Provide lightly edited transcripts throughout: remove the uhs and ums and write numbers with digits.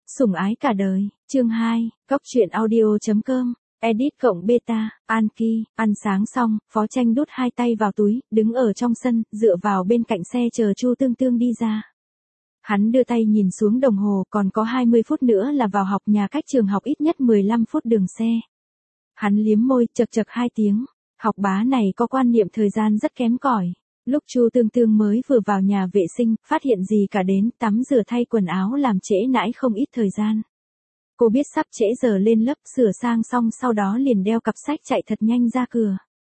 Sủng ái cả đời, chương 2, góc truyện audio.com, edit cộng beta, Anki, ăn sáng xong, Phó Tranh đút hai tay vào túi, đứng ở trong sân, dựa vào bên cạnh xe chờ Chu Tương Tương đi ra. Hắn đưa tay nhìn xuống đồng hồ, còn có 20 phút nữa là vào học, nhà cách trường học ít nhất 15 phút đường xe. Hắn liếm môi, chật chật 2 tiếng, học bá này có quan niệm thời gian rất kém cỏi. Lúc Chu Tương Tương mới vừa vào nhà vệ sinh, phát hiện gì cả đến, tắm rửa thay quần áo làm trễ nãi không ít thời gian. Cô biết sắp trễ giờ lên lớp, sửa sang xong sau đó liền đeo cặp sách chạy thật nhanh ra cửa.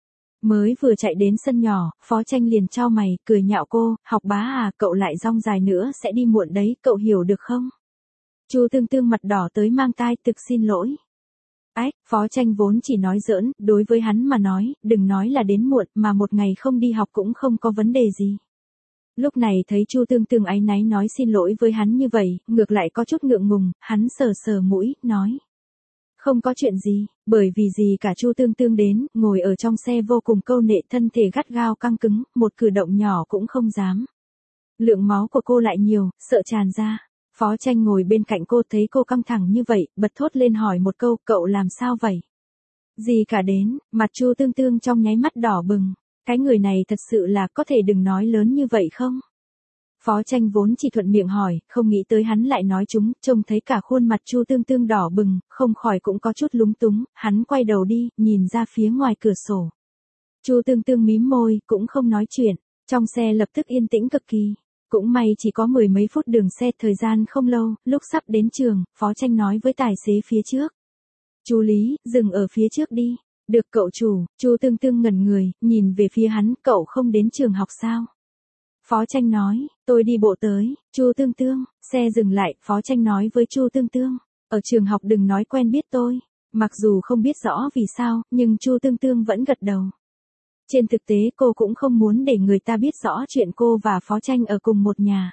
Mới vừa chạy đến sân nhỏ, Phó Tranh liền chau mày, cười nhạo cô, học bá à, cậu lại rong dài nữa sẽ đi muộn đấy, cậu hiểu được không? Chu Tương Tương mặt đỏ tới mang tai, thực xin lỗi. Ách, Phó Tranh vốn chỉ nói giỡn, đối với hắn mà nói, đừng nói là đến muộn, mà một ngày không đi học cũng không có vấn đề gì. Lúc này thấy Chu Tương Tương áy náy nói xin lỗi với hắn như vậy, ngược lại có chút ngượng ngùng, hắn sờ sờ mũi, nói. Không có chuyện gì, bởi vì gì cả. Chu Tương Tương đến, ngồi ở trong xe vô cùng câu nệ, thân thể gắt gao căng cứng, một cử động nhỏ cũng không dám. Lượng máu của cô lại nhiều, sợ tràn ra. Phó Tranh ngồi bên cạnh cô thấy cô căng thẳng như vậy, bật thốt lên hỏi một câu, cậu làm sao vậy? Gì cả đến, mặt Chu Tương Tương trong nháy mắt đỏ bừng. Cái người này thật sự là có thể đừng nói lớn như vậy không? Phó Tranh vốn chỉ thuận miệng hỏi, không nghĩ tới hắn lại nói chúng, trông thấy cả khuôn mặt Chu Tương Tương đỏ bừng, không khỏi cũng có chút lúng túng, hắn quay đầu đi, nhìn ra phía ngoài cửa sổ. Chu Tương Tương mím môi, cũng không nói chuyện, trong xe lập tức yên tĩnh cực kỳ. Cũng may chỉ có 10 mấy phút đường xe, thời gian không lâu, lúc sắp đến trường, Phó Tranh nói với tài xế phía trước. Chú Lý, dừng ở phía trước đi. Được cậu chủ. Chu Tương Tương ngẩn người, nhìn về phía hắn, cậu không đến trường học sao? Phó Tranh nói, tôi đi bộ tới. Chu Tương Tương, xe dừng lại, Phó Tranh nói với Chu Tương Tương, ở trường học đừng nói quen biết tôi. Mặc dù không biết rõ vì sao, nhưng Chu Tương Tương vẫn gật đầu. Trên thực tế cô cũng không muốn để người ta biết rõ chuyện cô và Phó Tranh ở cùng một nhà.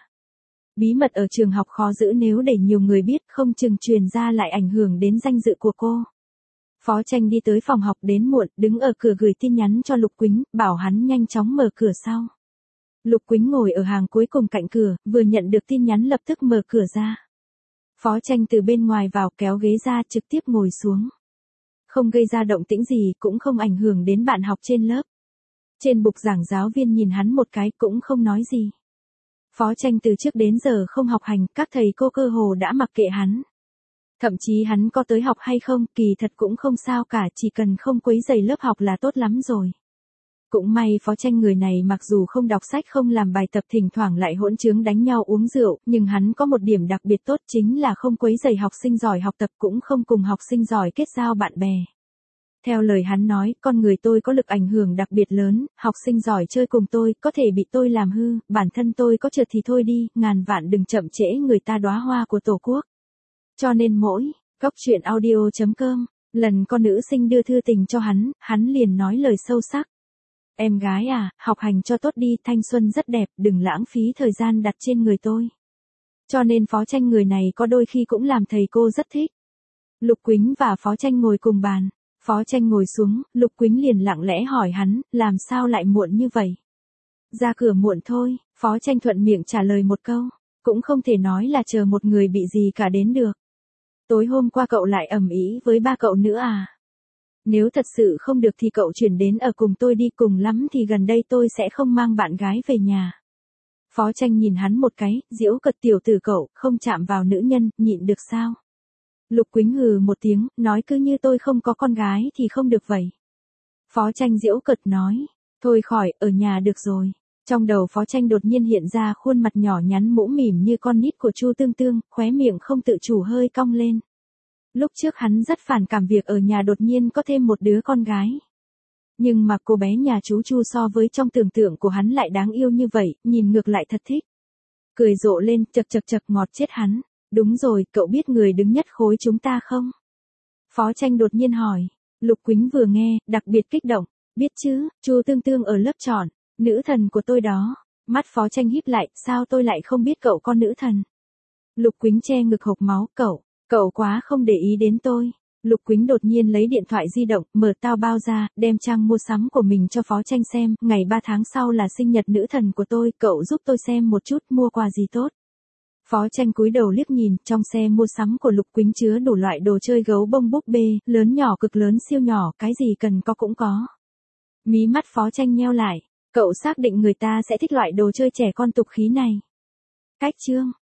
Bí mật ở trường học khó giữ, nếu để nhiều người biết không chừng truyền ra lại ảnh hưởng đến danh dự của cô. Phó Tranh đi tới phòng học đến muộn, đứng ở cửa gửi tin nhắn cho Lục Quýnh, bảo hắn nhanh chóng mở cửa sau. Lục Quýnh ngồi ở hàng cuối cùng cạnh cửa, vừa nhận được tin nhắn lập tức mở cửa ra. Phó Tranh từ bên ngoài vào, kéo ghế ra, trực tiếp ngồi xuống. Không gây ra động tĩnh gì, cũng không ảnh hưởng đến bạn học trên lớp. Trên bục giảng giáo viên nhìn hắn một cái cũng không nói gì. Phó Tranh từ trước đến giờ không học hành, các thầy cô cơ hồ đã mặc kệ hắn. Thậm chí hắn có tới học hay không, kỳ thật cũng không sao cả, chỉ cần không quấy rầy lớp học là tốt lắm rồi. Cũng may Phó Tranh người này mặc dù không đọc sách không làm bài tập, thỉnh thoảng lại hỗn chứng đánh nhau uống rượu, nhưng hắn có một điểm đặc biệt tốt chính là không quấy rầy học sinh giỏi học tập, cũng không cùng học sinh giỏi kết giao bạn bè. Theo lời hắn nói, con người tôi có lực ảnh hưởng đặc biệt lớn, học sinh giỏi chơi cùng tôi, có thể bị tôi làm hư, bản thân tôi có trượt thì thôi đi, ngàn vạn đừng chậm trễ người ta đóa hoa của Tổ quốc. Cho nên mỗi, góc truyện audio.com, lần con nữ sinh đưa thư tình cho hắn liền nói lời sâu sắc. Em gái à, học hành cho tốt đi, thanh xuân rất đẹp, đừng lãng phí thời gian đặt trên người tôi. Cho nên Phó Tranh người này có đôi khi cũng làm thầy cô rất thích. Lục Quýnh và Phó Tranh ngồi cùng bàn. Phó Tranh ngồi xuống, Lục Quýnh liền lặng lẽ hỏi hắn, làm sao lại muộn như vậy? Ra cửa muộn thôi, Phó Tranh thuận miệng trả lời một câu, cũng không thể nói là chờ một người bị gì cả đến được. Tối hôm qua cậu lại ầm ĩ với ba cậu nữa à? Nếu thật sự không được thì cậu chuyển đến ở cùng tôi đi, cùng lắm thì gần đây tôi sẽ không mang bạn gái về nhà. Phó Tranh nhìn hắn một cái, giễu cợt, tiểu tử cậu, không chạm vào nữ nhân, nhịn được sao? Lục Quýnh hừ một tiếng, nói cứ như tôi không có con gái thì không được vậy. Phó Tranh giễu cợt nói, thôi khỏi, ở nhà được rồi. Trong đầu Phó Tranh đột nhiên hiện ra khuôn mặt nhỏ nhắn mũm mỉm như con nít của Chu Tương Tương, khóe miệng không tự chủ hơi cong lên. Lúc trước hắn rất phản cảm việc ở nhà đột nhiên có thêm một đứa con gái. Nhưng mà cô bé nhà chú Chu so với trong tưởng tượng của hắn lại đáng yêu như vậy, nhìn ngược lại thật thích. Cười rộ lên, chật chật chật, ngọt chết hắn. Đúng rồi, cậu biết người đứng nhất khối chúng ta không? Phó Tranh đột nhiên hỏi. Lục Quýnh vừa nghe, đặc biệt kích động. Biết chứ, Chu Tương Tương ở lớp chọn, nữ thần của tôi đó. Mắt Phó Tranh híp lại, sao tôi lại không biết cậu con nữ thần? Lục Quýnh che ngực hộc máu, cậu quá không để ý đến tôi. Lục Quýnh đột nhiên lấy điện thoại di động, mở tao bao ra, đem trang mua sắm của mình cho Phó Tranh xem, ngày 3 tháng sau là sinh nhật nữ thần của tôi, cậu giúp tôi xem một chút mua quà gì tốt. Phó Tranh cúi đầu liếc nhìn, trong xe mua sắm của Lục Quýnh chứa đủ loại đồ chơi gấu bông búp bê, lớn nhỏ cực lớn siêu nhỏ, cái gì cần có cũng có. Mí mắt Phó Tranh nheo lại, cậu xác định người ta sẽ thích loại đồ chơi trẻ con tục khí này. Cách chương